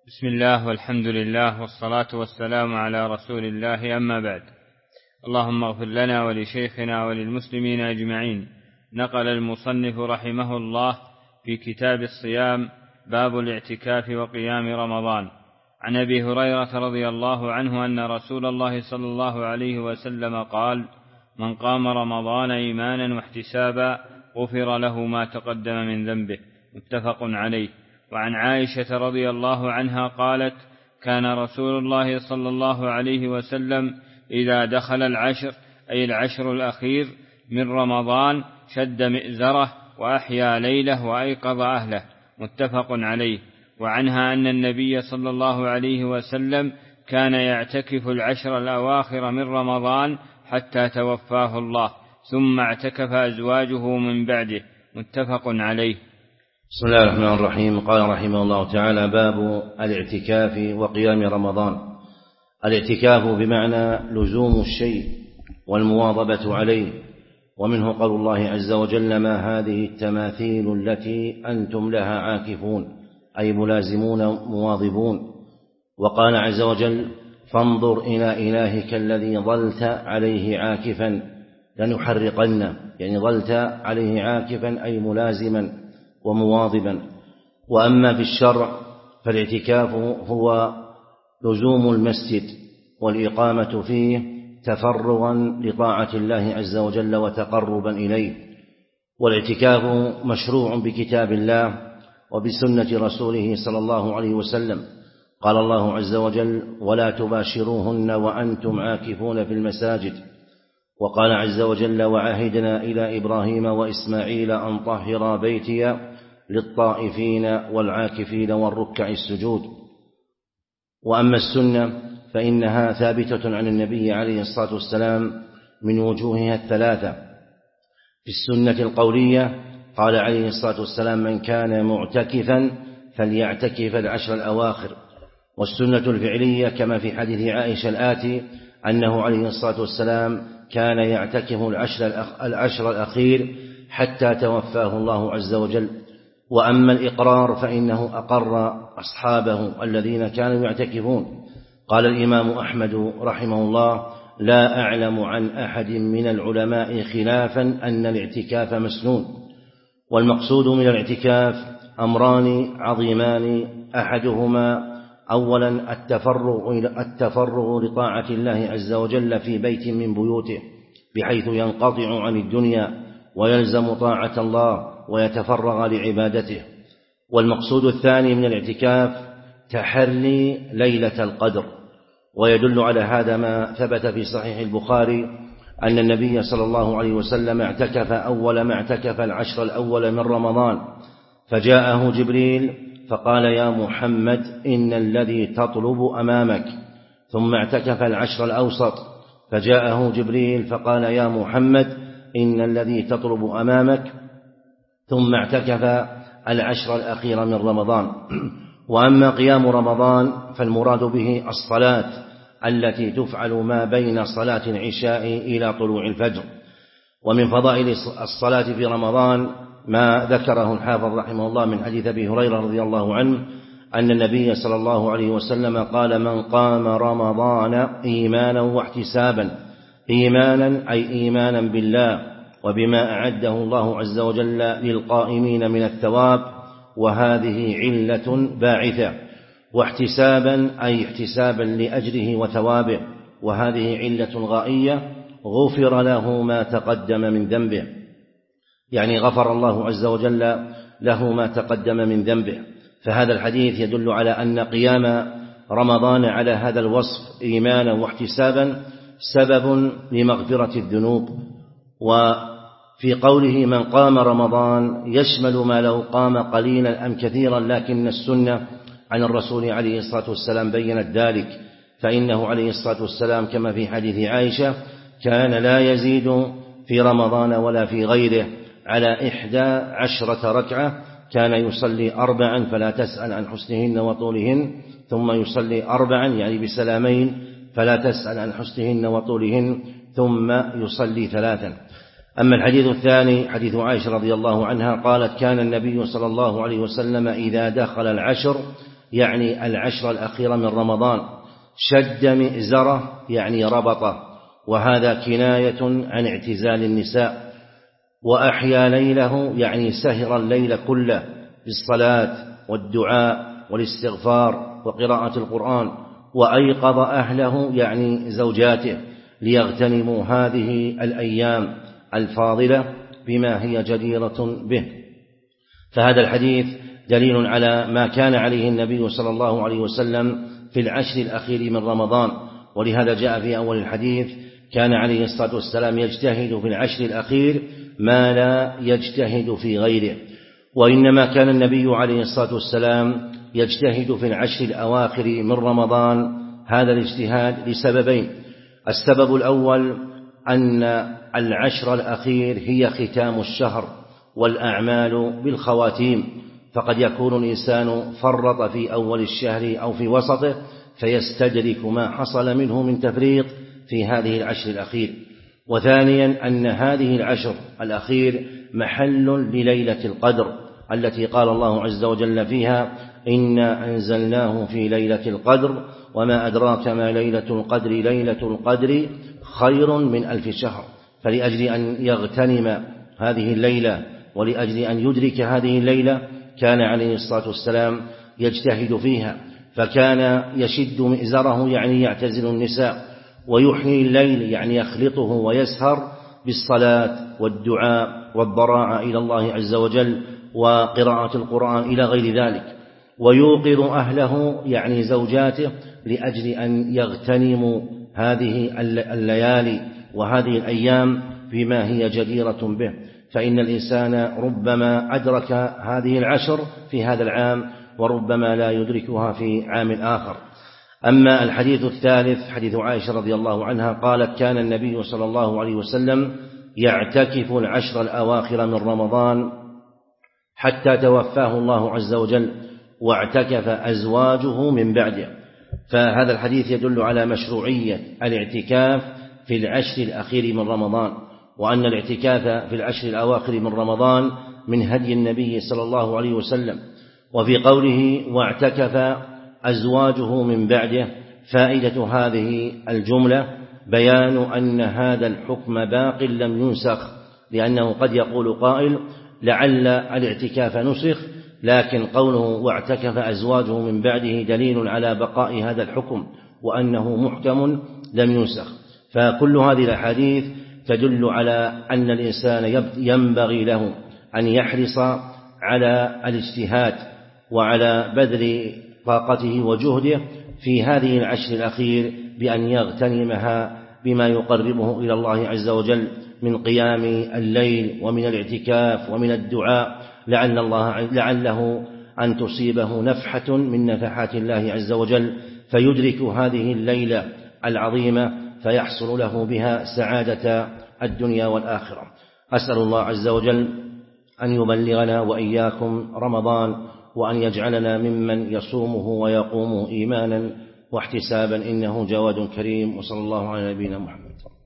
بسم الله والحمد لله والصلاة والسلام على رسول الله، أما بعد. اللهم اغفر لنا ولشيخنا وللمسلمين أجمعين. نقل المصنف رحمه الله في كتاب الصيام باب الاعتكاف وقيام رمضان عن أبي هريرة رضي الله عنه أن رسول الله صلى الله عليه وسلم قال: من قام رمضان إيمانا واحتسابا غفر له ما تقدم من ذنبه، متفق عليه. وعن عائشة رضي الله عنها قالت: كان رسول الله صلى الله عليه وسلم إذا دخل العشر، أي العشر الأخير من رمضان، شد مئزره وأحيا ليله وأيقظ أهله، متفق عليه. وعنها أن النبي صلى الله عليه وسلم كان يعتكف العشر الأواخر من رمضان حتى توفاه الله، ثم اعتكف أزواجه من بعده، متفق عليه. بسم الله الرحمن الرحيم. قال رحمه الله تعالى: باب الاعتكاف وقيام رمضان. الاعتكاف بمعنى لزوم الشيء والمواظبة عليه، ومنه قول الله عز وجل: ما هذه التماثيل التي أنتم لها عاكفون، أي ملازمون مواظبون. وقال عز وجل: فانظر إلى إلهك الذي ظلت عليه عاكفا لنحرقنه، يعني ظلت عليه عاكفا أي ملازما ومواظبا. وأما في الشرع فالاعتكاف هو لزوم المسجد والإقامة فيه تفرغا لطاعة الله عز وجل وتقربا إليه. والاعتكاف مشروع بكتاب الله وبسنة رسوله صلى الله عليه وسلم. قال الله عز وجل: ولا تباشروهن وأنتم عاكفون في المساجد. وقال عز وجل: وعهدنا إلى إبراهيم وإسماعيل أن طهرا بيتي للطائفين والعاكفين والركع السجود. وأما السنة فإنها ثابتة عن النبي عليه الصلاة والسلام من وجوهها الثلاثة. في السنة القولية قال عليه الصلاة والسلام: من كان معتكفا فليعتكف العشر الأواخر. والسنة الفعلية كما في حديث عائشة الآتي أنه عليه الصلاة والسلام كان يعتكف العشر الأخير حتى توفاه الله عز وجل. وأما الإقرار فإنه أقر أصحابه الذين كانوا يعتكفون. قال الإمام أحمد رحمه الله: لا أعلم عن أحد من العلماء خلافا أن الاعتكاف مسنون. والمقصود من الاعتكاف أمران عظيمان: أحدهما أولا التفرغ لطاعة الله عز وجل في بيت من بيوته، بحيث ينقطع عن الدنيا ويلزم طاعة الله ويتفرغ لعبادته. والمقصود الثاني من الاعتكاف تحري ليلة القدر. ويدل على هذا ما ثبت في صحيح البخاري أن النبي صلى الله عليه وسلم اعتكف أول ما اعتكف العشر الأول من رمضان، فجاءه جبريل فقال: يا محمد إن الذي تطلب أمامك. ثم اعتكف العشر الأوسط، فجاءه جبريل فقال: يا محمد إن الذي تطلب أمامك. ثم اعتكف العشر الأخير من رمضان. وأما قيام رمضان فالمراد به الصلاة التي تفعل ما بين صلاة العشاء إلى طلوع الفجر. ومن فضائل الصلاة في رمضان ما ذكره الحافظ رحمه الله من حديث أبي هريرة رضي الله عنه أن النبي صلى الله عليه وسلم قال: من قام رمضان إيمانا واحتسابا. إيمانا أي إيمانا بالله وبما أعده الله عز وجل للقائمين من الثواب، وهذه علة باعثة. واحتسابا أي احتسابا لأجره وثوابه، وهذه علة غائية: غفر له ما تقدم من ذنبه، يعني غفر الله عز وجل له ما تقدم من ذنبه. فهذا الحديث يدل على أن قيام رمضان على هذا الوصف إيمانا واحتسابا سبب لمغفرة الذنوب. وفي قوله من قام رمضان يشمل ما لو قام قليلا أم كثيرا، لكن السنة عن الرسول عليه الصلاة والسلام بيّنت ذلك، فإنه عليه الصلاة والسلام كما في حديث عائشة كان لا يزيد في رمضان ولا في غيره على 11 ركعة، كان يصلي 4 فلا تسأل عن حسنهن وطولهن، ثم يصلي 4 يعني بسلامين فلا تسأل عن حسنهن وطولهن، ثم يصلي 3. أما الحديث الثاني حديث عائشة رضي الله عنها قالت: كان النبي صلى الله عليه وسلم إذا دخل العشر يعني العشر الأخيرة من رمضان. شد مئزره يعني ربطه، وهذا كناية عن اعتزال النساء. وأحيا ليله يعني سهر الليل كله بالصلاة والدعاء والاستغفار وقراءة القرآن. وأيقظ أهله يعني زوجاته ليغتنموا هذه الأيام الفاضلة بما هي جديرة به. فهذا الحديث دليل على ما كان عليه النبي صلى الله عليه وسلم في العشر الأخير من رمضان، ولهذا جاء في أول الحديث: كان عليه الصلاة والسلام يجتهد في العشر الأخير ما لا يجتهد في غيره. وإنما كان النبي عليه الصلاة والسلام يجتهد في العشر الأواخر من رمضان هذا الاجتهاد لسببين: السبب الأول أن العشر الأخير هي ختام الشهر والأعمال بالخواتيم، فقد يكون الإنسان فرط في أول الشهر أو في وسطه فيستدرك ما حصل منه من تفريط في هذه العشر الأخير. وثانيا أن هذه العشر الأخير محل لليلة القدر التي قال الله عز وجل فيها: إنا أنزلناه في ليلة القدر وما أدراك ما ليلة القدر ليلة القدر خير من 1000 شهر. فلأجل أن يغتنم هذه الليلة ولأجل أن يدرك هذه الليلة كان عليه الصلاة والسلام يجتهد فيها، فكان يشد مئزره يعني يعتزل النساء، ويحيي الليل يعني يخلطه ويسهر بالصلاة والدعاء والضراعة إلى الله عز وجل وقراءة القرآن إلى غير ذلك، ويوقظ أهله يعني زوجاته لأجل أن يغتنموا هذه الليالي وهذه الأيام بما هي جديرة به. فإن الإنسان ربما أدرك هذه العشر في هذا العام وربما لا يدركها في عام آخر. أما الحديث الثالث حديث عائشة رضي الله عنها قالت: كان النبي صلى الله عليه وسلم يعتكف العشر الأواخر من رمضان حتى توفاه الله عز وجل، واعتكف أزواجه من بعده. فهذا الحديث يدل على مشروعية الاعتكاف في العشر الأخير من رمضان، وأن الاعتكاف في العشر الأواخر من رمضان من هدي النبي صلى الله عليه وسلم. وفي قوله واعتكف أزواجه من بعده فائدة هذه الجملة بيان أن هذا الحكم باق لم ينسخ، لأنه قد يقول قائل: لعل الاعتكاف نسخ، لكن قوله واعتكف أزواجه من بعده دليل على بقاء هذا الحكم وأنه محكم لم ينسخ. فكل هذه الأحاديث تدل على أن الإنسان ينبغي له أن يحرص على الاجتهاد وعلى بذل طاقته وجهده في هذه العشر الأخير بأن يغتنمها بما يقربه إلى الله عز وجل من قيام الليل ومن الاعتكاف ومن الدعاء، لعله أن تصيبه نفحة من نفحات الله عز وجل فيدرك هذه الليلة العظيمة فيحصل له بها سعادة الدنيا والآخرة. أسأل الله عز وجل أن يبلغنا وإياكم رمضان، وأن يجعلنا ممن يصومه ويقومه إيمانا واحتسابا، إنه جواد كريم. وصلى الله على نبينا محمد.